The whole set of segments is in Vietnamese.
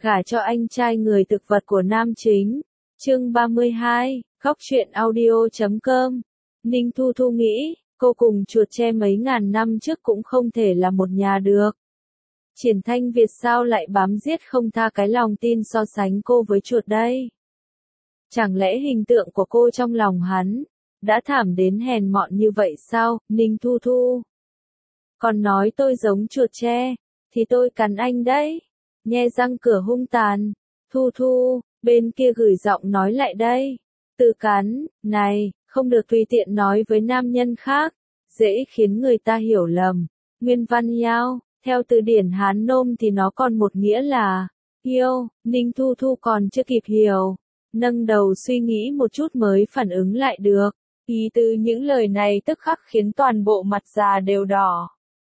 Gả cho anh trai người thực vật của nam chính. Chương 32, Góc truyện audio.com. Ninh Thu Thu nghĩ, cô cùng chuột tre mấy ngàn năm trước cũng không thể là một nhà được. Triển Thanh Việt sao lại bám giết không tha cái lòng tin so sánh cô với chuột đây? Chẳng lẽ hình tượng của cô trong lòng hắn đã thảm đến hèn mọn như vậy sao, Ninh Thu Thu? Còn nói tôi giống chuột tre, thì tôi cắn anh đấy. Nhe răng cửa hung tàn. Thu Thu, bên kia gửi giọng nói lại đây. Tự cắn, này, không được tùy tiện nói với nam nhân khác, dễ khiến người ta hiểu lầm. Nguyên văn yao, theo từ điển Hán Nôm thì nó còn một nghĩa là yêu. Ninh Thu Thu còn chưa kịp hiểu, nâng đầu suy nghĩ một chút mới phản ứng lại được. Ý từ những lời này tức khắc khiến toàn bộ mặt già đều đỏ.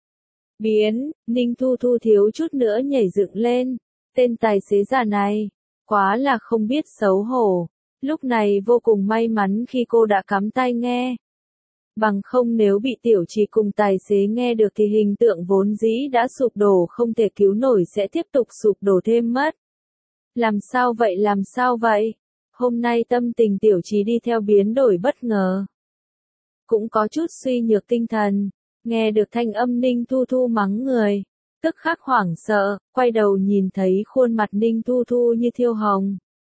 Biến, Ninh Thu Thu thiếu chút nữa nhảy dựng lên. Tên tài xế già này, quá là không biết xấu hổ. Lúc này vô cùng may mắn khi cô đã cắm tai nghe. Bằng không nếu bị tiểu trì cùng tài xế nghe được thì hình tượng vốn dĩ đã sụp đổ không thể cứu nổi sẽ tiếp tục sụp đổ thêm mất. Làm sao vậy? Hôm nay tâm tình tiểu trì đi theo biến đổi bất ngờ. Cũng có chút suy nhược tinh thần. Nghe được thanh âm Ninh Thu Thu mắng người, tức khắc hoảng sợ, quay đầu nhìn thấy khuôn mặt Ninh Thu Thu như thiêu hồng.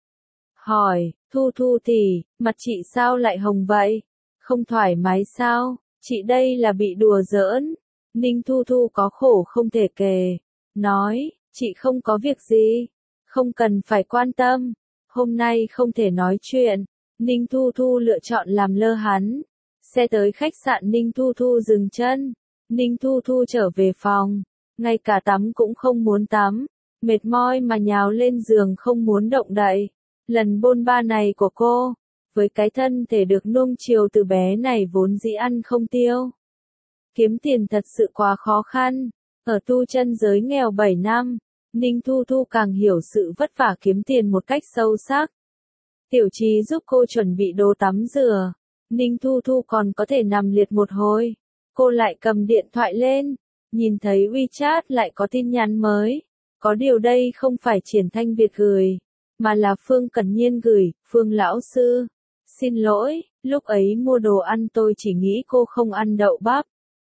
Hỏi, Thu Thu tỷ, mặt chị sao lại hồng vậy? Không thoải mái sao? Chị đây là bị đùa giỡn. Ninh Thu Thu có khổ không thể kể. Nói, chị không có việc gì. Không cần phải quan tâm. Hôm nay không thể nói chuyện. Ninh Thu Thu lựa chọn làm lơ hắn. Xe tới khách sạn Ninh Thu Thu dừng chân. Ninh Thu Thu trở về phòng. Ngay cả tắm cũng không muốn tắm. Mệt mỏi mà nhào lên giường không muốn động đậy. Lần bôn ba này của cô, với cái thân thể được nuông chiều từ bé này vốn dĩ ăn không tiêu. Kiếm tiền thật sự quá khó khăn. Ở tu chân giới nghèo 7 năm, Ninh Thu Thu càng hiểu sự vất vả kiếm tiền một cách sâu sắc. Tiểu Trì giúp cô chuẩn bị đồ tắm rửa. Ninh Thu Thu còn có thể nằm liệt một hồi. Cô lại cầm điện thoại lên, nhìn thấy WeChat lại có tin nhắn mới. Có điều đây không phải Triển Thanh Việt gửi, mà là Phương Cẩn Nhiên gửi. Phương lão sư, xin lỗi, lúc ấy mua đồ ăn tôi chỉ nghĩ cô không ăn đậu bắp,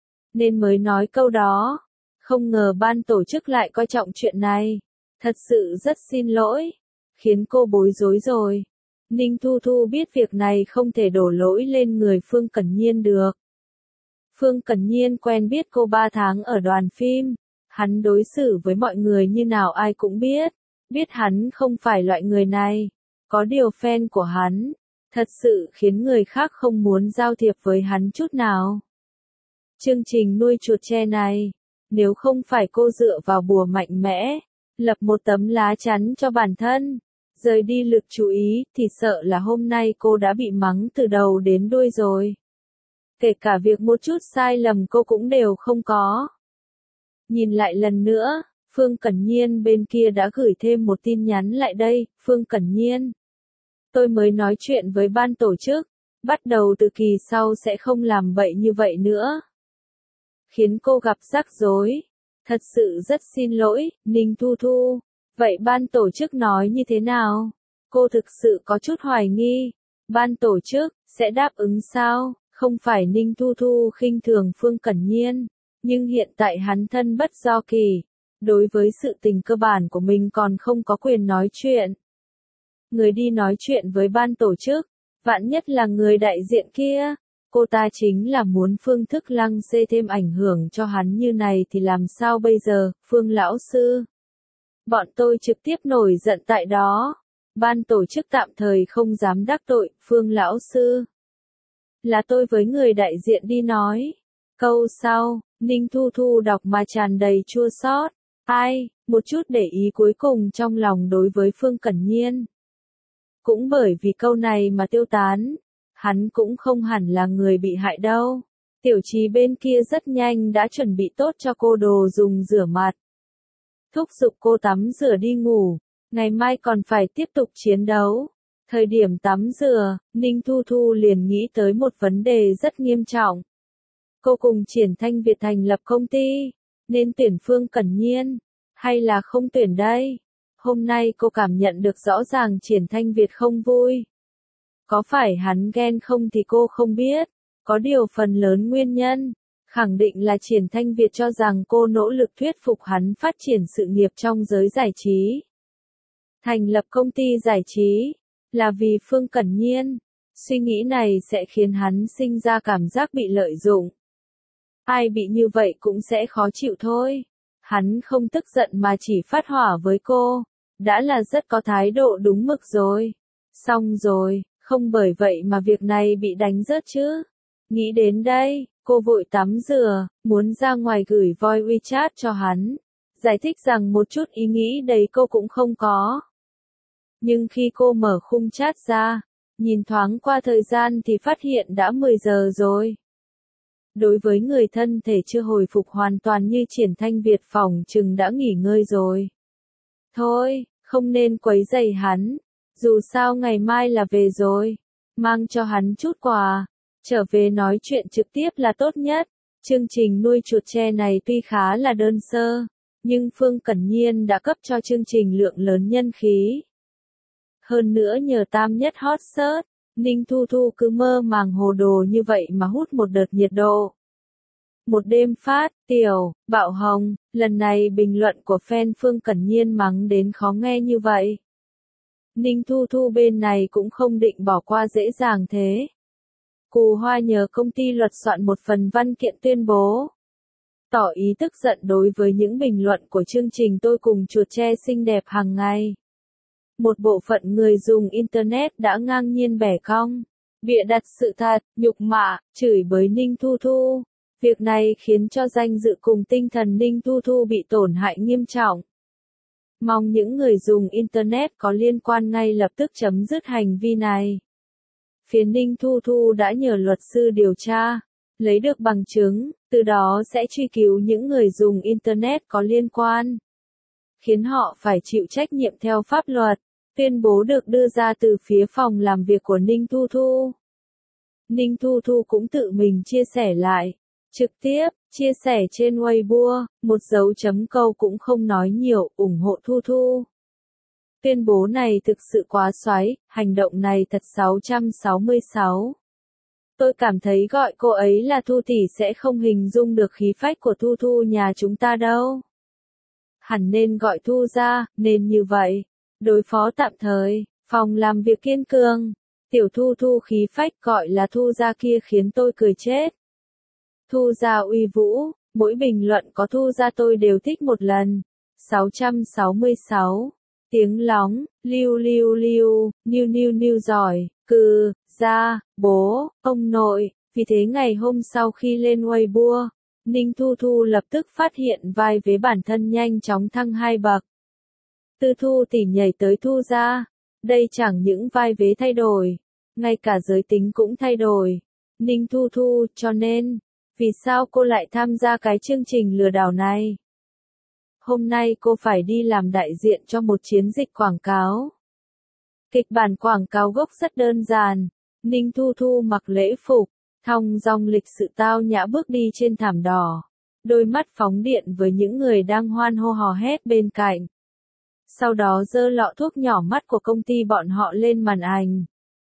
nên mới nói câu đó. Không ngờ ban tổ chức lại coi trọng chuyện này. Thật sự rất xin lỗi, khiến cô bối rối rồi. Ninh Thu Thu biết việc này không thể đổ lỗi lên người Phương Cẩn Nhiên được. Phương Cẩn Nhiên quen biết cô 3 tháng ở đoàn phim. Hắn đối xử với mọi người như nào ai cũng biết. Biết hắn không phải loại người này. Có điều fan của hắn, thật sự khiến người khác không muốn giao thiệp với hắn chút nào. Chương trình nuôi chuột tre này, nếu không phải cô dựa vào bùa mạnh mẽ, lập một tấm lá chắn cho bản thân, rời đi lực chú ý, thì sợ là hôm nay cô đã bị mắng từ đầu đến đuôi rồi. Kể cả việc một chút sai lầm cô cũng đều không có. Nhìn lại lần nữa, Phương Cẩn Nhiên bên kia đã gửi thêm một tin nhắn lại đây. Phương Cẩn Nhiên, tôi mới nói chuyện với ban tổ chức, bắt đầu từ kỳ sau sẽ không làm bậy như vậy nữa. Khiến cô gặp rắc rối. Thật sự rất xin lỗi, Ninh Thu Thu. Vậy ban tổ chức nói như thế nào? Cô thực sự có chút hoài nghi. Ban tổ chức sẽ đáp ứng sao? Không phải Ninh Thu Thu khinh thường Phương Cẩn Nhiên, nhưng hiện tại hắn thân bất do kỳ. Đối với sự tình cơ bản của mình còn không có quyền nói chuyện. Người đi nói chuyện với ban tổ chức, vạn nhất là người đại diện kia. Cô ta chính là muốn Phương Thức Lăng xê thêm ảnh hưởng cho hắn như này thì làm sao bây giờ, Phương lão sư? Bọn tôi trực tiếp nổi giận tại đó. Ban tổ chức tạm thời không dám đắc tội, Phương lão sư. Là tôi với người đại diện đi nói. Câu sau, Ninh Thu Thu đọc mà tràn đầy chua xót. Ai, một chút để ý cuối cùng trong lòng đối với Phương Cẩn Nhiên. Cũng bởi vì câu này mà tiêu tán. Hắn cũng không hẳn là người bị hại đâu. Tiểu Trì bên kia rất nhanh đã chuẩn bị tốt cho cô đồ dùng rửa mặt. Thúc giục cô tắm rửa đi ngủ. Ngày mai còn phải tiếp tục chiến đấu. Thời điểm tắm rửa, Ninh Thu Thu liền nghĩ tới một vấn đề rất nghiêm trọng. Cô cùng Triển Thanh Việt thành lập công ty. Nên tuyển Phương Cẩn Nhiên, hay là không tuyển đây? Hôm nay cô cảm nhận được rõ ràng Triển Thanh Việt không vui. Có phải hắn ghen không thì cô không biết, có điều phần lớn nguyên nhân, khẳng định là Triển Thanh Việt cho rằng cô nỗ lực thuyết phục hắn phát triển sự nghiệp trong giới giải trí. Thành lập công ty giải trí, là vì Phương Cẩn Nhiên. Suy nghĩ này sẽ khiến hắn sinh ra cảm giác bị lợi dụng. Ai bị như vậy cũng sẽ khó chịu thôi. Hắn không tức giận mà chỉ phát hỏa với cô, đã là rất có thái độ đúng mực rồi. Xong rồi, không bởi vậy mà việc này bị đánh rớt chứ. Nghĩ đến đây, cô vội tắm rửa, muốn ra ngoài gửi voice WeChat cho hắn. Giải thích rằng một chút ý nghĩ đấy cô cũng không có. Nhưng khi cô mở khung chat ra, nhìn thoáng qua thời gian thì phát hiện đã 10 giờ rồi. Đối với người thân thể chưa hồi phục hoàn toàn như Triển Thanh Việt phỏng chừng đã nghỉ ngơi rồi. Thôi, không nên quấy rầy hắn. Dù sao ngày mai là về rồi. Mang cho hắn chút quà. Trở về nói chuyện trực tiếp là tốt nhất. Chương trình nuôi chuột tre này tuy khá là đơn sơ, nhưng Phương Cẩn Nhiên đã cấp cho chương trình lượng lớn nhân khí. Hơn nữa nhờ tam nhất hot search, Ninh Thu Thu cứ mơ màng hồ đồ như vậy mà hút một đợt nhiệt độ. Một đêm phát, tiểu, bạo hồng, lần này bình luận của fan Phương Cẩn Nhiên mắng đến khó nghe như vậy. Ninh Thu Thu bên này cũng không định bỏ qua dễ dàng thế. Cù Hoa nhờ công ty luật soạn một phần văn kiện tuyên bố. Tỏ ý tức giận đối với những bình luận của chương trình Tôi Cùng Chuột Tre xinh đẹp hàng ngày. Một bộ phận người dùng Internet đã ngang nhiên bẻ cong, bịa đặt sự thật, nhục mạ, chửi bới Ninh Thu Thu. Việc này khiến cho danh dự cùng tinh thần Ninh Thu Thu bị tổn hại nghiêm trọng. Mong những người dùng Internet có liên quan ngay lập tức chấm dứt hành vi này. Phía Ninh Thu Thu đã nhờ luật sư điều tra, lấy được bằng chứng, từ đó sẽ truy cứu những người dùng Internet có liên quan, khiến họ phải chịu trách nhiệm theo pháp luật. Tuyên bố được đưa ra từ phía phòng làm việc của Ninh Thu Thu. Ninh Thu Thu cũng tự mình chia sẻ lại, trực tiếp, chia sẻ trên Weibo, một dấu chấm câu cũng không nói nhiều, ủng hộ Thu Thu. Tuyên bố này thực sự quá xoáy, hành động này thật 666. Tôi cảm thấy gọi cô ấy là Thu tỷ sẽ không hình dung được khí phách của Thu Thu nhà chúng ta đâu. Hẳn nên gọi Thu ra, nên như vậy. Đối phó tạm thời, phòng làm việc kiên cường. Tiểu Thu Thu khí phách gọi là Thu ra kia khiến tôi cười chết. Thu ra uy vũ, mỗi bình luận có Thu ra tôi đều thích một lần. 666. Tiếng lóng, lưu lưu lưu, niu niu niu giỏi, cừ, ra, bố, ông nội. Vì thế ngày hôm sau khi lên Weibo, Ninh Thu Thu lập tức phát hiện vai vế bản thân nhanh chóng thăng 2 bậc. Từ Thu tỷ nhảy tới Thu ra. Đây chẳng những vai vế thay đổi, ngay cả giới tính cũng thay đổi. Ninh Thu Thu, cho nên, vì sao cô lại tham gia cái chương trình lừa đảo này? Hôm nay cô phải đi làm đại diện cho một chiến dịch quảng cáo. Kịch bản quảng cáo gốc rất đơn giản. Ninh Thu Thu mặc lễ phục, thong dong lịch sự tao nhã bước đi trên thảm đỏ. Đôi mắt phóng điện với những người đang hoan hô hò hét bên cạnh. Sau đó giơ lọ thuốc nhỏ mắt của công ty bọn họ lên màn ảnh.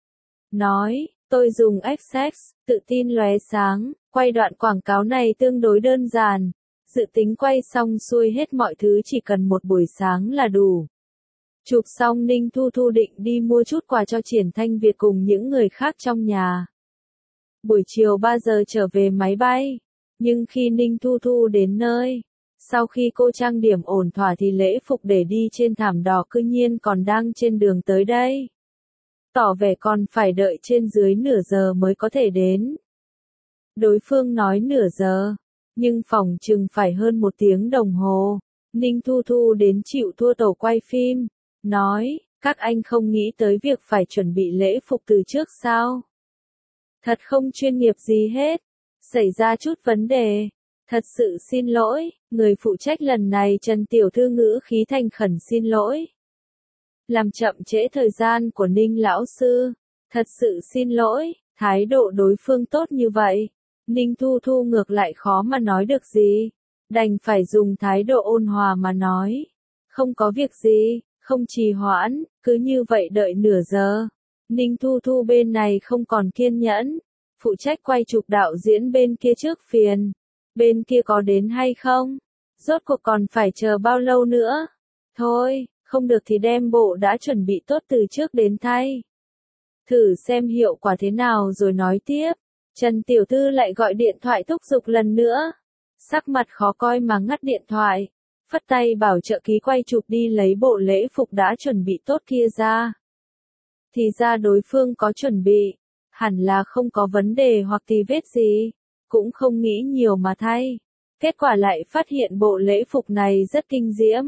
Nói, tôi dùng XX, tự tin lóe sáng, quay đoạn quảng cáo này tương đối đơn giản. Dự tính quay xong xuôi hết mọi thứ chỉ cần một buổi sáng là đủ. Chụp xong Ninh Thu Thu định đi mua chút quà cho Triển Thanh Việt cùng những người khác trong nhà. Buổi chiều 3 giờ trở về máy bay. Nhưng khi Ninh Thu Thu đến nơi, sau khi cô trang điểm ổn thỏa thì lễ phục để đi trên thảm đỏ cư nhiên còn đang trên đường tới đây. Tỏ vẻ còn phải đợi trên dưới nửa giờ mới có thể đến. Đối phương nói nửa giờ, nhưng phỏng chừng phải hơn 1 tiếng đồng hồ. Ninh Thu Thu đến chịu thua tổ quay phim, nói, các anh không nghĩ tới việc phải chuẩn bị lễ phục từ trước sao? Thật không chuyên nghiệp gì hết, xảy ra chút vấn đề. Thật sự xin lỗi, người phụ trách lần này Trần Tiểu Thư ngữ khí thành khẩn xin lỗi. Làm chậm trễ thời gian của Ninh lão sư. Thật sự xin lỗi, thái độ đối phương tốt như vậy. Ninh Thu Thu ngược lại khó mà nói được gì. Đành phải dùng thái độ ôn hòa mà nói. Không có việc gì, Không trì hoãn, cứ như vậy đợi nửa giờ. Ninh Thu Thu bên này không còn kiên nhẫn. Phụ trách quay chụp đạo diễn bên kia trước phiền. Bên kia có đến hay không? Rốt cuộc còn phải chờ bao lâu nữa? Thôi, không được thì đem bộ đã chuẩn bị tốt từ trước đến thay. Thử xem hiệu quả thế nào rồi nói tiếp. Trần Tiểu Thư lại gọi điện thoại thúc giục lần nữa. Sắc mặt khó coi mà ngắt điện thoại. Phất tay bảo trợ ký quay chụp đi lấy bộ lễ phục đã chuẩn bị tốt kia ra. Thì ra đối phương có chuẩn bị. Hẳn là không có vấn đề hoặc tì vết gì. Cũng không nghĩ nhiều mà thay. Kết quả lại phát hiện bộ lễ phục này rất kinh diễm.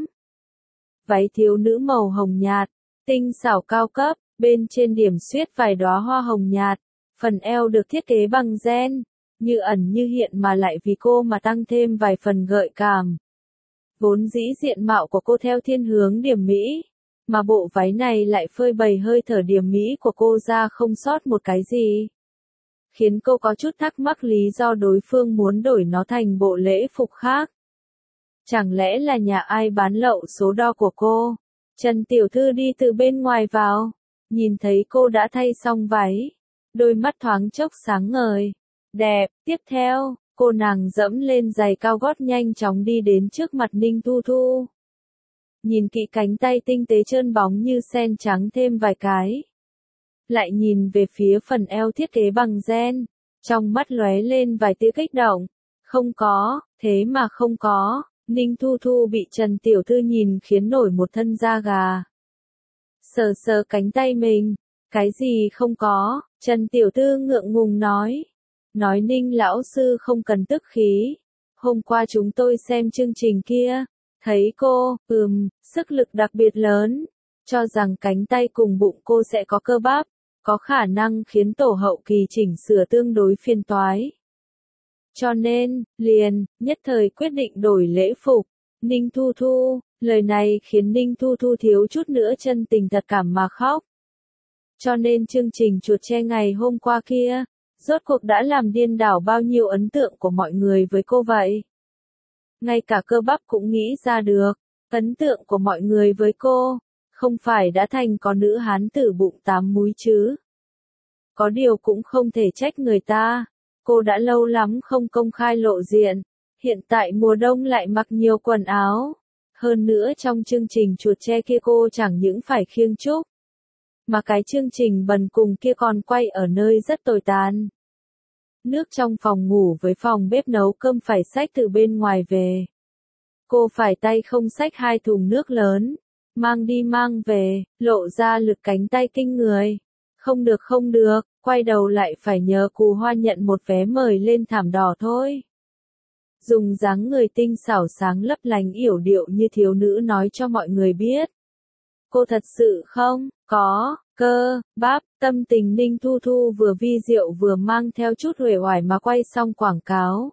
Váy thiếu nữ màu hồng nhạt, tinh xảo cao cấp, bên trên điểm xuyết vài đóa hoa hồng nhạt, phần eo được thiết kế bằng gen, như ẩn như hiện mà lại vì cô mà tăng thêm vài phần gợi cảm. Vốn dĩ diện mạo của cô theo thiên hướng điểm mỹ, mà bộ váy này lại phơi bày hơi thở điểm mỹ của cô ra không sót một cái gì. Khiến cô có chút thắc mắc lý do đối phương muốn đổi nó thành bộ lễ phục khác. Chẳng lẽ là nhà ai bán lậu số đo của cô? Trần Tiểu Thư đi từ bên ngoài vào, nhìn thấy cô đã thay xong váy, đôi mắt thoáng chốc sáng ngời. Đẹp, tiếp theo, cô nàng dẫm lên giày cao gót nhanh chóng đi đến trước mặt Ninh Thu Thu. Nhìn kỹ cánh tay tinh tế trơn bóng như sen trắng thêm vài cái. Lại nhìn về phía phần eo thiết kế bằng gen, trong mắt lóe lên vài tia kích động. Không có, thế mà không có. Ninh Thu Thu bị Trần Tiểu Thư nhìn khiến nổi một thân da gà. Sờ sờ cánh tay mình. Cái gì không có? Trần Tiểu Thư ngượng ngùng nói. Nói Ninh lão sư không cần tức khí. Hôm qua chúng tôi xem chương trình kia. Thấy cô, sức lực đặc biệt lớn. Cho rằng cánh tay cùng bụng cô sẽ có cơ bắp. Có khả năng khiến tổ hậu kỳ chỉnh sửa tương đối phiền toái. Cho nên, liền, nhất thời quyết định đổi lễ phục. Ninh Thu Thu, lời này khiến Ninh Thu Thu thiếu chút nữa chân tình thật cảm mà khóc. Cho nên chương trình chuột tre ngày hôm qua kia, rốt cuộc đã làm điên đảo bao nhiêu ấn tượng của mọi người với cô vậy. Ngay cả cơ bắp cũng nghĩ ra được, ấn tượng của mọi người với cô, không phải đã thành có nữ hán tử bụng 8 múi chứ. Có điều cũng không thể trách người ta. Cô đã lâu lắm không công khai lộ diện, hiện tại mùa đông lại mặc nhiều quần áo. Hơn nữa trong chương trình chuột tre kia cô chẳng những phải khiêng trúc, mà cái chương trình bần cùng kia còn quay ở nơi rất tồi tàn. Nước trong phòng ngủ với phòng bếp nấu cơm phải xách từ bên ngoài về. Cô phải tay không xách 2 thùng nước lớn, mang đi mang về, lộ ra lực cánh tay kinh người. Không được, quay đầu lại phải nhờ Cù Hoa nhận một vé mời lên thảm đỏ thôi. Dùng dáng người tinh xảo sáng lấp lánh yểu điệu như thiếu nữ nói cho mọi người biết. Cô thật sự không, có, cơ, bắp, tâm tình Ninh Thu Thu vừa vi diệu vừa mang theo chút uể oải mà quay xong quảng cáo.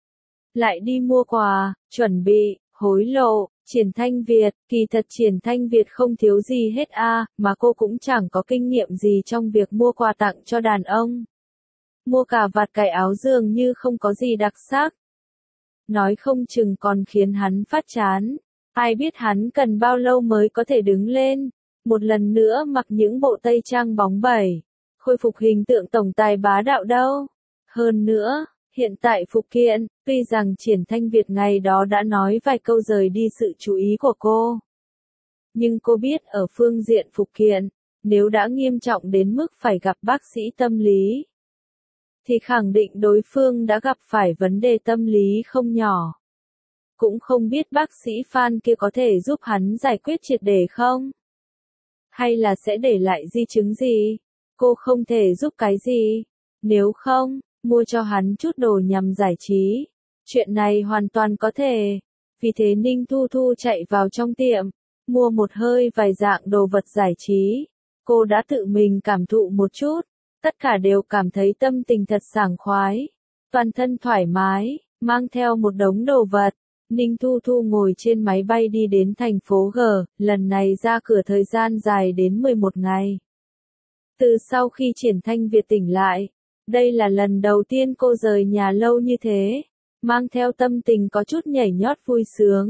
Lại đi mua quà, chuẩn bị, hối lộ. Triển Thanh Việt, kỳ thật Triển Thanh Việt không thiếu gì hết mà cô cũng chẳng có kinh nghiệm gì trong việc mua quà tặng cho đàn ông. Mua cả vạt cài áo dường như không có gì đặc sắc. Nói không chừng còn khiến hắn phát chán. Ai biết hắn cần bao lâu mới có thể đứng lên, một lần nữa mặc những bộ tây trang bóng bẩy, khôi phục hình tượng tổng tài bá đạo đâu. Hơn nữa, hiện tại phụ kiện, tuy rằng Triển Thanh Việt ngày đó đã nói vài câu rời đi sự chú ý của cô. Nhưng cô biết ở phương diện phụ kiện, nếu đã nghiêm trọng đến mức phải gặp bác sĩ tâm lý, thì khẳng định đối phương đã gặp phải vấn đề tâm lý không nhỏ. Cũng không biết bác sĩ Phan kia có thể giúp hắn giải quyết triệt để không? Hay là sẽ để lại di chứng gì? Cô không thể giúp cái gì. Nếu không, mua cho hắn chút đồ nhằm giải trí. Chuyện này hoàn toàn có thể. Vì thế Ninh Thu Thu chạy vào trong tiệm, mua một hơi vài dạng đồ vật giải trí. Cô đã tự mình cảm thụ một chút. Tất cả đều cảm thấy tâm tình thật sảng khoái. Toàn thân thoải mái, mang theo một đống đồ vật. Ninh Thu Thu ngồi trên máy bay đi đến thành phố G, lần này ra cửa thời gian dài đến 11 ngày. Từ sau khi Triển Thanh Việt tỉnh lại, đây là lần đầu tiên cô rời nhà lâu như thế, mang theo tâm tình có chút nhảy nhót vui sướng.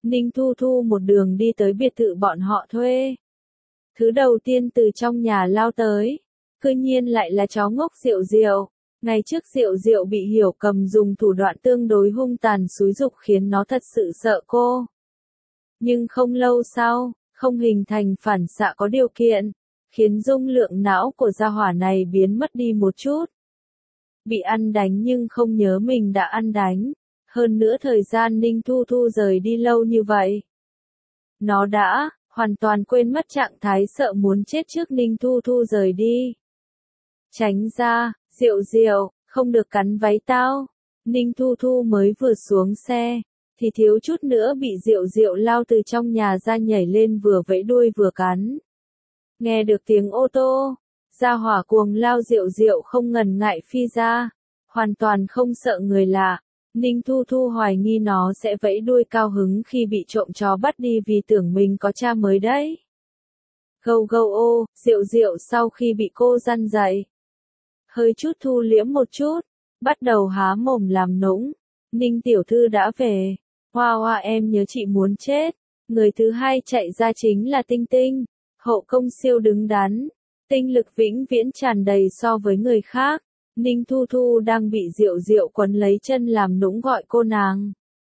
Ninh Thu Thu một đường đi tới biệt thự bọn họ thuê. Thứ đầu tiên từ trong nhà lao tới, cư nhiên lại là chó ngốc Diệu Diệu. Ngày trước Diệu Diệu bị Hiểu Cầm dùng thủ đoạn tương đối hung tàn xúi giục khiến nó thật sự sợ cô. Nhưng không lâu sau, không hình thành phản xạ có điều kiện, khiến dung lượng não của gia hỏa này biến mất đi một chút. Bị ăn đánh nhưng không nhớ mình đã ăn đánh. Hơn nữa thời gian Ninh Thu Thu rời đi lâu như vậy. Nó đã hoàn toàn quên mất trạng thái sợ muốn chết trước Ninh Thu Thu rời đi. Tránh ra, Diệu Diệu, không được cắn váy tao. Ninh Thu Thu mới vừa xuống xe, thì thiếu chút nữa bị Diệu Diệu lao từ trong nhà ra nhảy lên vừa vẫy đuôi vừa cắn. Nghe được tiếng ô tô, gia hỏa cuồng lao Diệu Diệu không ngần ngại phi ra, hoàn toàn không sợ người lạ. Ninh Thu Thu hoài nghi nó sẽ vẫy đuôi cao hứng khi bị trộm chó bắt đi vì tưởng mình có cha mới đấy. Gâu gâu ô, Diệu Diệu sau khi bị cô răn dạy, hơi chút thu liễm một chút, bắt đầu há mồm làm nũng. Ninh tiểu thư đã về. Hoa hoa em nhớ chị muốn chết. Người thứ hai chạy ra chính là Tinh Tinh. Hậu công siêu đứng đắn. Tinh lực vĩnh viễn tràn đầy so với người khác. Ninh Thu Thu đang bị Diệu Diệu quấn lấy chân làm nũng gọi cô nàng.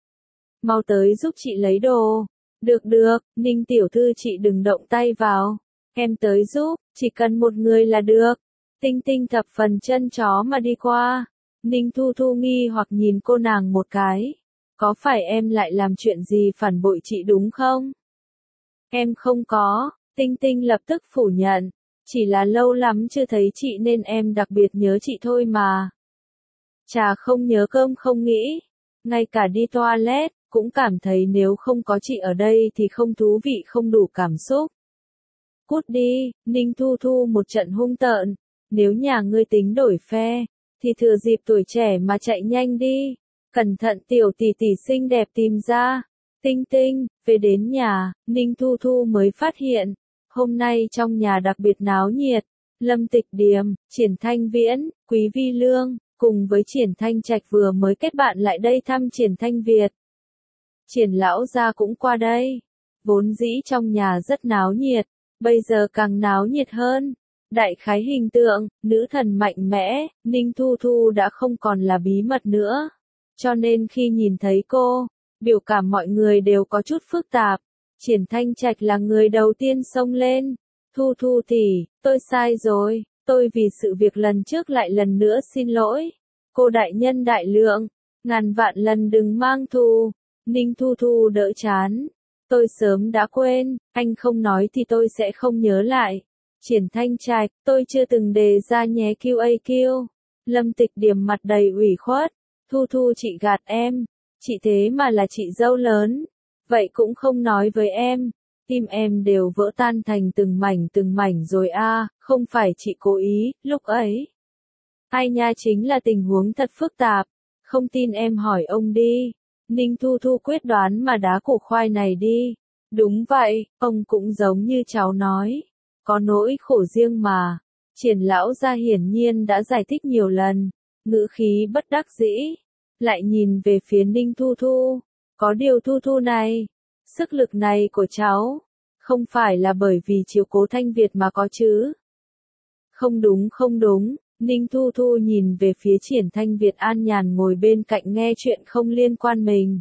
Mau tới giúp chị lấy đồ. Được được, Ninh tiểu thư chị đừng động tay vào. Em tới giúp, chỉ cần một người là được. Tinh Tinh thập phần chân chó mà đi qua. Ninh Thu Thu nghi hoặc nhìn cô nàng một cái. Có phải em lại làm chuyện gì phản bội chị đúng không? Em không có, Tinh Tinh lập tức phủ nhận. Chỉ là lâu lắm chưa thấy chị nên em đặc biệt nhớ chị thôi mà. Trà không nhớ cơm không nghĩ. Ngay cả đi toilet, cũng cảm thấy nếu không có chị ở đây thì không thú vị không đủ cảm xúc. Cút đi, Ninh Thu Thu một trận hung tợn. Nếu nhà ngươi tính đổi phe, thì thừa dịp tuổi trẻ mà chạy nhanh đi. Cẩn thận tiểu tỷ tỷ xinh đẹp tìm ra. Tinh Tinh, về đến nhà, Ninh Thu Thu mới phát hiện. Hôm nay trong nhà đặc biệt náo nhiệt. Lâm Tịch Điềm, Triển Thanh Viễn, Quý Vi Lương, cùng với Triển Thanh Trạch vừa mới kết bạn lại đây thăm Triển Thanh Việt. Triển lão gia cũng qua đây. Vốn dĩ trong nhà rất náo nhiệt, bây giờ càng náo nhiệt hơn. Đại khái hình tượng, nữ thần mạnh mẽ, Ninh Thu Thu đã không còn là bí mật nữa. Cho nên khi nhìn thấy cô, biểu cảm mọi người đều có chút phức tạp. Triển Thanh Trạch là người đầu tiên xông lên. Thu Thu tỷ, tôi sai rồi, tôi vì sự việc lần trước lại lần nữa xin lỗi. Cô đại nhân đại lượng, ngàn vạn lần đừng mang thù. Ninh Thu Thu đỡ chán. Tôi sớm đã quên, anh không nói thì tôi sẽ không nhớ lại. Triển Thanh Trạch, tôi chưa từng đề ra nhé QAQ. Lâm Tịch Điềm mặt đầy ủy khuất. Thu Thu chị gạt em. Chị thế mà là chị dâu lớn. Vậy cũng không nói với em. Tim em đều vỡ tan thành từng mảnh rồi a, không phải chị cố ý, lúc ấy. Ai nha chính là tình huống thật phức tạp. Không tin em hỏi ông đi. Ninh Thu Thu quyết đoán mà đá củ khoai này đi. Đúng vậy, ông cũng giống như cháu nói. Có nỗi khổ riêng mà. Triển lão gia hiển nhiên đã giải thích nhiều lần. Ngữ khí bất đắc dĩ. Lại nhìn về phía Ninh Thu Thu. Có điều Thu Thu này. Sức lực này của cháu. Không phải là bởi vì chiếu cố Thanh Việt mà có chứ. Không đúng không đúng. Ninh Thu Thu nhìn về phía Triển Thanh Việt an nhàn ngồi bên cạnh nghe chuyện không liên quan mình.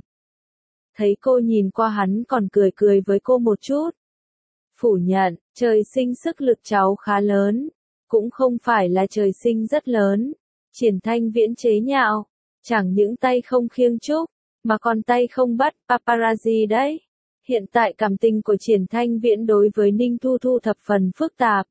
Thấy cô nhìn qua hắn còn cười cười với cô một chút. Phủ nhận, trời sinh sức lực cháu khá lớn. Cũng không phải là trời sinh rất lớn. Triển Thanh Viễn chế nhạo. Chẳng những tay không khiêng trúc, mà còn tay không bắt paparazzi đấy. Hiện tại cảm tình của Triển Thanh Viễn đối với Ninh Thu Thu thập phần phức tạp.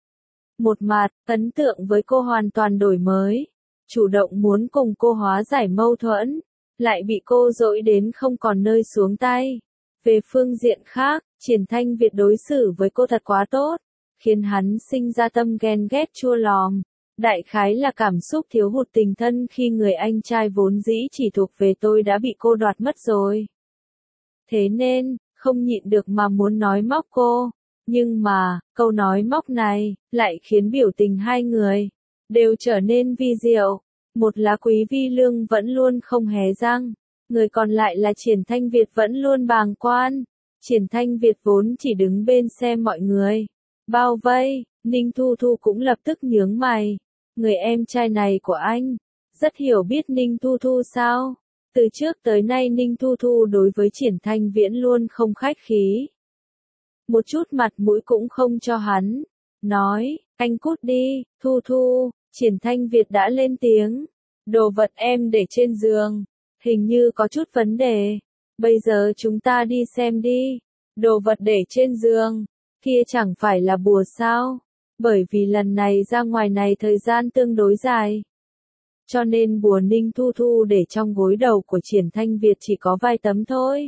Một mặt, ấn tượng với cô hoàn toàn đổi mới. Chủ động muốn cùng cô hóa giải mâu thuẫn. Lại bị cô dỗi đến không còn nơi xuống tay. Về phương diện khác, Triển Thanh Việt đối xử với cô thật quá tốt. Khiến hắn sinh ra tâm ghen ghét chua lòm. Đại khái là cảm xúc thiếu hụt tình thân khi người anh trai vốn dĩ chỉ thuộc về tôi đã bị cô đoạt mất rồi. Thế nên, không nhịn được mà muốn nói móc cô. Nhưng mà, câu nói móc này, lại khiến biểu tình hai người, đều trở nên vi diệu. Một là Quý Vi Lương vẫn luôn không hé răng. Người còn lại là Triển Thanh Việt vẫn luôn bàng quan. Triển Thanh Việt vốn chỉ đứng bên xem mọi người bao vây, Ninh Thu Thu cũng lập tức nhướng mày. Người em trai này của anh, rất hiểu biết Ninh Thu Thu sao? Từ trước tới nay Ninh Thu Thu đối với Triển Thanh Viễn luôn không khách khí. Một chút mặt mũi cũng không cho hắn. Nói, anh cút đi, Thu Thu. Triển Thanh Việt đã lên tiếng. Đồ vật em để trên giường, hình như có chút vấn đề. Bây giờ chúng ta đi xem đi. Đồ vật để trên giường, kia chẳng phải là bùa sao? Bởi vì lần này ra ngoài này thời gian tương đối dài. Cho nên bùa Ninh Thu Thu để trong gối đầu của Triển Thanh Việt chỉ có vài tấm thôi.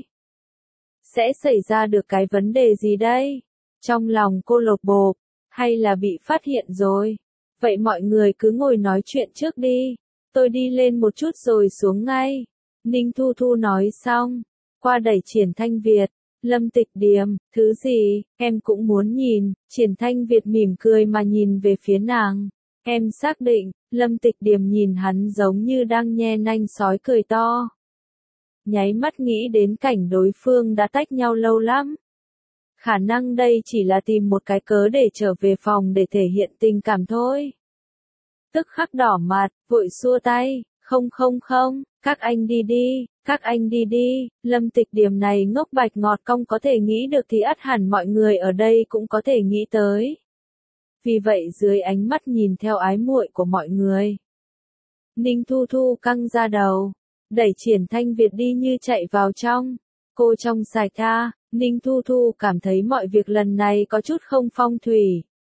Sẽ xảy ra được cái vấn đề gì đây? Trong lòng cô lột bột, hay là bị phát hiện rồi? Vậy mọi người cứ ngồi nói chuyện trước đi. Tôi đi lên một chút rồi xuống ngay. Ninh Thu Thu nói xong, qua đẩy Triển Thanh Việt. Lâm Tịch Điềm, thứ gì, em cũng muốn nhìn. Triển Thanh Việt mỉm cười mà nhìn về phía nàng. Em xác định, Lâm Tịch Điềm nhìn hắn giống như đang nhe nanh sói cười to. Nháy mắt nghĩ đến cảnh đối phương đã tách nhau lâu lắm. Khả năng đây chỉ là tìm một cái cớ để trở về phòng để thể hiện tình cảm thôi. Tức khắc đỏ mặt, vội xua tay, không, các anh đi đi, các anh đi đi. Lâm Tịch Điềm này ngốc bạch ngọt cong có thể nghĩ được thì ắt hẳn mọi người ở đây cũng có thể nghĩ tới. Vì vậy dưới ánh mắt nhìn theo ái muội của mọi người, Ninh Thu Thu căng ra đầu, đẩy Triển Thanh Việt đi như chạy vào trong. Cô trong sạch tha, Ninh Thu Thu cảm thấy mọi việc lần này có chút không phong thủy.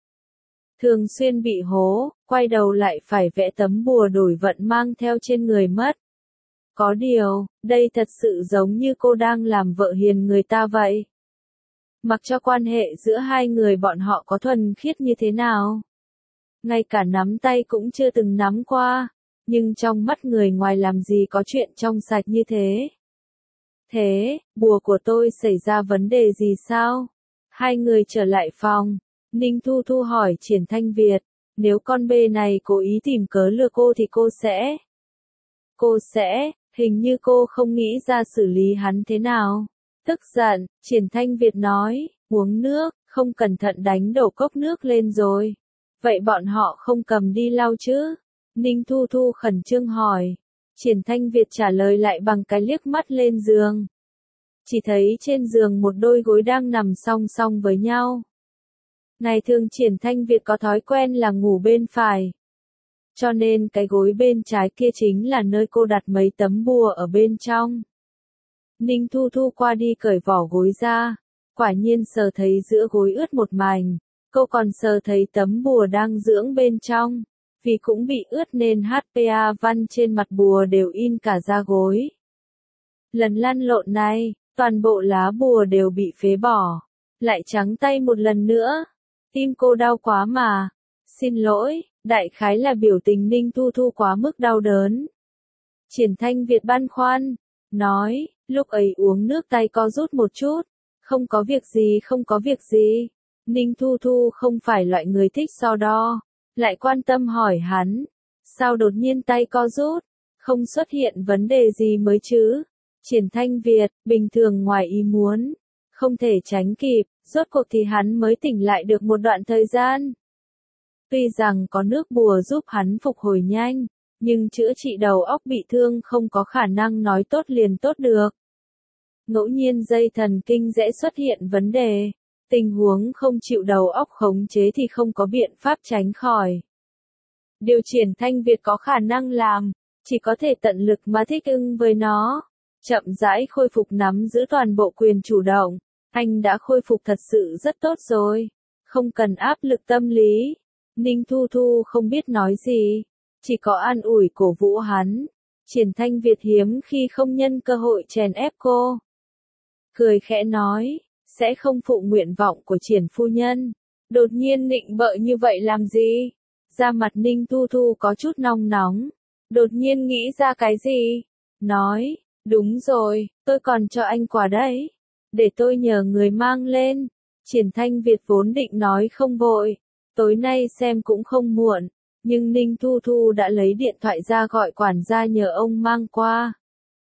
Thường xuyên bị hố, quay đầu lại phải vẽ tấm bùa đổi vận mang theo trên người mất. Có điều, đây thật sự giống như cô đang làm vợ hiền người ta vậy. Mặc cho quan hệ giữa hai người bọn họ có thuần khiết như thế nào. Ngay cả nắm tay cũng chưa từng nắm qua. Nhưng trong mắt người ngoài làm gì có chuyện trong sạch như thế. Thế, bùa của tôi xảy ra vấn đề gì sao? Hai người trở lại phòng. Ninh Thu Thu hỏi Triển Thanh Việt. Nếu con bê này cố ý tìm cớ lừa cô thì cô sẽ, hình như cô không nghĩ ra xử lý hắn thế nào. Tức giận, Triển Thanh Việt nói, uống nước, không cẩn thận đánh đổ cốc nước lên rồi. Vậy bọn họ không cầm đi lau chứ? Ninh Thu Thu khẩn trương hỏi. Triển Thanh Việt trả lời lại bằng cái liếc mắt lên giường. Chỉ thấy trên giường một đôi gối đang nằm song song với nhau. Ngày thường Triển Thanh Việt có thói quen là ngủ bên phải. Cho nên cái gối bên trái kia chính là nơi cô đặt mấy tấm bùa ở bên trong. Ninh Thu Thu qua đi cởi vỏ gối ra. Quả nhiên sờ thấy giữa gối ướt một mảnh. Cô còn sờ thấy tấm bùa đang dưỡng bên trong. Vì cũng bị ướt nên HPA văn trên mặt bùa đều in cả da gối. Lần lăn lộn này, toàn bộ lá bùa đều bị phế bỏ. Lại trắng tay một lần nữa. Tim cô đau quá mà. Xin lỗi, đại khái là biểu tình Ninh Thu Thu quá mức đau đớn. Triển Thanh Việt băn khoăn, nói, lúc ấy uống nước tay co rút một chút. Không có việc gì. Ninh Thu Thu không phải loại người thích so đo. Lại quan tâm hỏi hắn, sao đột nhiên tay co rút, không xuất hiện vấn đề gì mới chứ? Triển Thanh Việt, bình thường ngoài ý muốn, không thể tránh kịp, rốt cuộc thì hắn mới tỉnh lại được một đoạn thời gian. Tuy rằng có nước bùa giúp hắn phục hồi nhanh, nhưng chữa trị đầu óc bị thương không có khả năng nói tốt liền tốt được. Ngẫu nhiên dây thần kinh dễ xuất hiện vấn đề. Tình huống không chịu đầu óc khống chế thì không có biện pháp tránh khỏi. Điều Triển Thanh Việt có khả năng làm, chỉ có thể tận lực mà thích ứng với nó. Chậm rãi khôi phục nắm giữ toàn bộ quyền chủ động. Anh đã khôi phục thật sự rất tốt rồi. Không cần áp lực tâm lý. Ninh Thu Thu không biết nói gì. Chỉ có an ủi cổ vũ hắn. Triển Thanh Việt hiếm khi không nhân cơ hội chèn ép cô. Cười khẽ nói. Sẽ không phụ nguyện vọng của Triển phu nhân. Đột nhiên nịnh bợ như vậy làm gì? Da mặt Ninh Thu Thu có chút nóng nóng. Đột nhiên nghĩ ra cái gì? Nói, đúng rồi, tôi còn cho anh quà đấy. Để tôi nhờ người mang lên. Triển Thanh Việt vốn định nói không vội. Tối nay xem cũng không muộn. Nhưng Ninh Thu Thu đã lấy điện thoại ra gọi quản gia nhờ ông mang qua.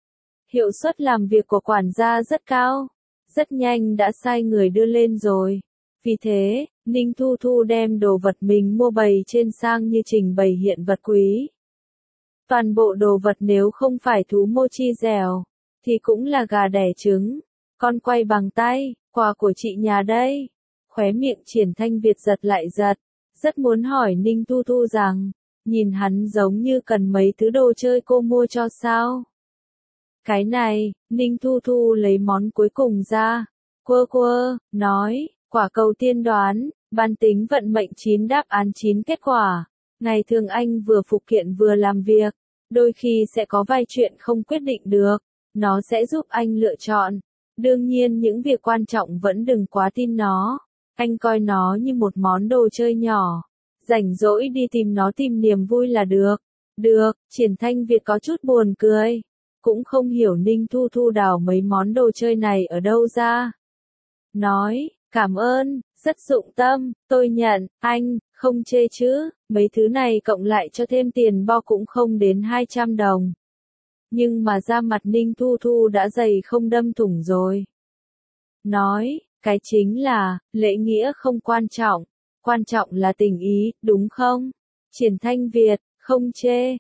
Hiệu suất làm việc của quản gia rất cao. Rất nhanh đã sai người đưa lên rồi. Vì thế, Ninh Thu Thu đem đồ vật mình mua bày trên sang như trình bày hiện vật quý. Toàn bộ đồ vật nếu không phải thú mochi dẻo, thì cũng là gà đẻ trứng. Con quay bằng tay, quà của chị nhà đây. Khóe miệng Triển Thanh Việt giật lại giật. Rất muốn hỏi Ninh Thu Thu rằng, nhìn hắn giống như cần mấy thứ đồ chơi cô mua cho sao. Cái này, Ninh Thu Thu lấy món cuối cùng ra. Quơ, nói, quả cầu tiên đoán, ban tính vận mệnh 9 đáp án 9 kết quả. Ngày thường anh vừa phụ kiện vừa làm việc, đôi khi sẽ có vài chuyện không quyết định được, nó sẽ giúp anh lựa chọn. Đương nhiên những việc quan trọng vẫn đừng quá tin nó, anh coi nó như một món đồ chơi nhỏ. Rảnh rỗi đi tìm nó tìm niềm vui là được. Được, Triển Thanh Việt có chút buồn cười. Cũng không hiểu Ninh Thu Thu đào mấy món đồ chơi này ở đâu ra. Nói, cảm ơn, rất dụng tâm, tôi nhận, anh, không chê chứ, mấy thứ này cộng lại cho thêm tiền bo cũng không đến 200 đồng. Nhưng mà da mặt Ninh Thu Thu đã dày không đâm thủng rồi. Nói, cái chính là, lễ nghĩa không quan trọng là tình ý, đúng không? Triển Thanh Việt, không chê,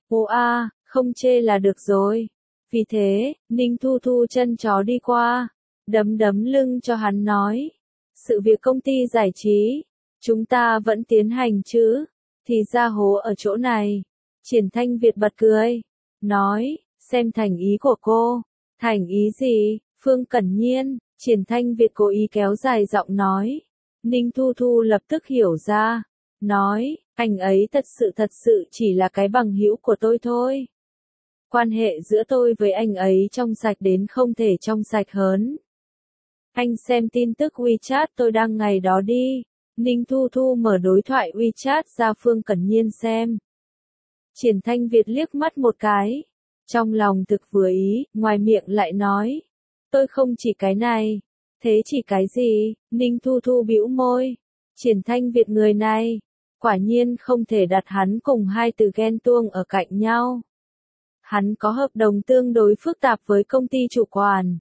không chê là được rồi. Vì thế, Ninh Thu Thu chân chó đi qua, đấm lưng cho hắn nói. Sự việc công ty giải trí, chúng ta vẫn tiến hành chứ, thì ra hố ở chỗ này. Triển Thanh Việt bật cười, nói, xem thành ý của cô. Thành ý gì, Phương Cẩn Nhiên, Triển Thanh Việt cố ý kéo dài giọng nói. Ninh Thu Thu lập tức hiểu ra, nói, anh ấy thật sự chỉ là cái bằng hữu của tôi thôi. Quan hệ giữa tôi với anh ấy trong sạch đến không thể trong sạch hơn. Anh xem tin tức WeChat tôi đăng ngày đó đi. Ninh Thu Thu mở đối thoại WeChat ra Phương Cẩn Nhiên xem. Triển Thanh Việt liếc mắt một cái. Trong lòng thực vừa ý, ngoài miệng lại nói. Tôi không chỉ cái này. Thế chỉ cái gì? Ninh Thu Thu bĩu môi. Triển Thanh Việt người này. Quả nhiên không thể đặt hắn cùng hai từ ghen tuông ở cạnh nhau. Hắn có hợp đồng tương đối phức tạp với công ty chủ quản.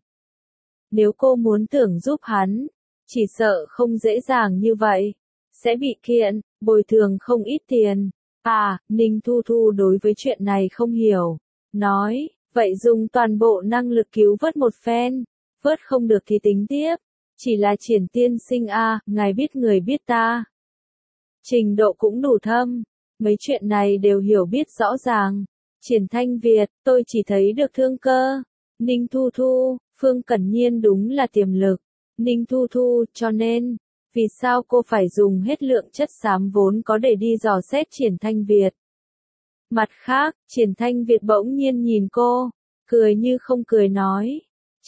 Nếu cô muốn tưởng giúp hắn, chỉ sợ không dễ dàng như vậy. Sẽ bị kiện, bồi thường không ít tiền. Ninh Thu Thu đối với chuyện này không hiểu. Nói, vậy dùng toàn bộ năng lực cứu vớt một phen. Vớt không được thì tính tiếp. Chỉ là Triển tiên sinh ngài biết người biết ta. Trình độ cũng đủ thâm. Mấy chuyện này đều hiểu biết rõ ràng. Triển Thanh Việt, tôi chỉ thấy được thương cơ. Ninh Thu Thu, Phương Cẩn Nhiên đúng là tiềm lực. Ninh Thu Thu, cho nên, vì sao cô phải dùng hết lượng chất xám vốn có để đi dò xét Triển Thanh Việt? Mặt khác, Triển Thanh Việt bỗng nhiên nhìn cô, cười như không cười nói.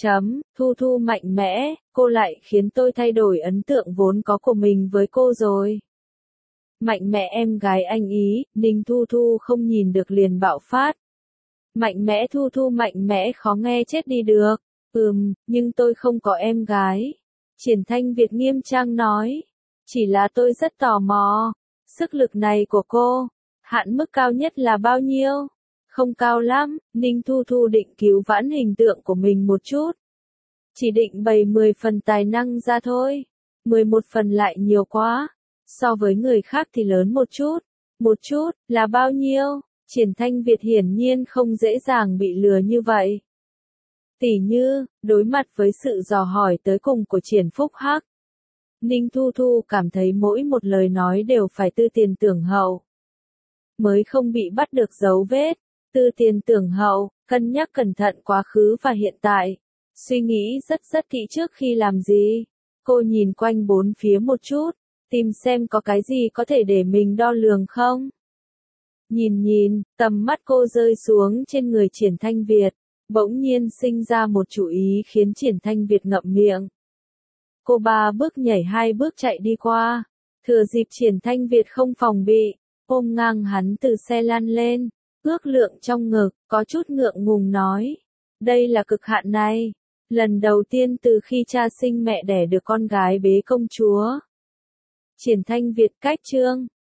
Thu Thu mạnh mẽ, cô lại khiến tôi thay đổi ấn tượng vốn có của mình với cô rồi. Mạnh mẽ em gái anh ý, Ninh Thu Thu không nhìn được liền bạo phát. Mạnh mẽ Thu Thu mạnh mẽ khó nghe chết đi được. Nhưng tôi không có em gái. Triển Thanh Việt nghiêm trang nói. Chỉ là tôi rất tò mò. Sức lực này của cô, hạn mức cao nhất là bao nhiêu? Không cao lắm, Ninh Thu Thu định cứu vãn hình tượng của mình một chút. Chỉ định bày 10 phần tài năng ra thôi. 11 phần lại nhiều quá. So với người khác thì lớn một chút. Một chút, là bao nhiêu? Triển Thanh Việt hiển nhiên không dễ dàng bị lừa như vậy. Tỉ như, đối mặt với sự dò hỏi tới cùng của Triển Phúc Hắc. Ninh Thu Thu cảm thấy mỗi một lời nói đều phải tư tiền tưởng hậu. Mới không bị bắt được dấu vết. Tư tiền tưởng hậu, cân nhắc cẩn thận quá khứ và hiện tại. Suy nghĩ rất kỹ trước khi làm gì. Cô nhìn quanh bốn phía một chút, tìm xem có cái gì có thể để mình đo lường không. Nhìn, tầm mắt cô rơi xuống trên người Triển Thanh Việt, bỗng nhiên sinh ra một chủ ý khiến Triển Thanh Việt ngậm miệng. Cô 3 bước nhảy 2 bước chạy đi qua, thừa dịp Triển Thanh Việt không phòng bị, ôm ngang hắn từ xe lăn lên, ước lượng trong ngực, có chút ngượng ngùng nói. Đây là cực hạn này, lần đầu tiên từ khi cha sinh mẹ đẻ được con gái bế công chúa. Triển Thanh Việt cách chương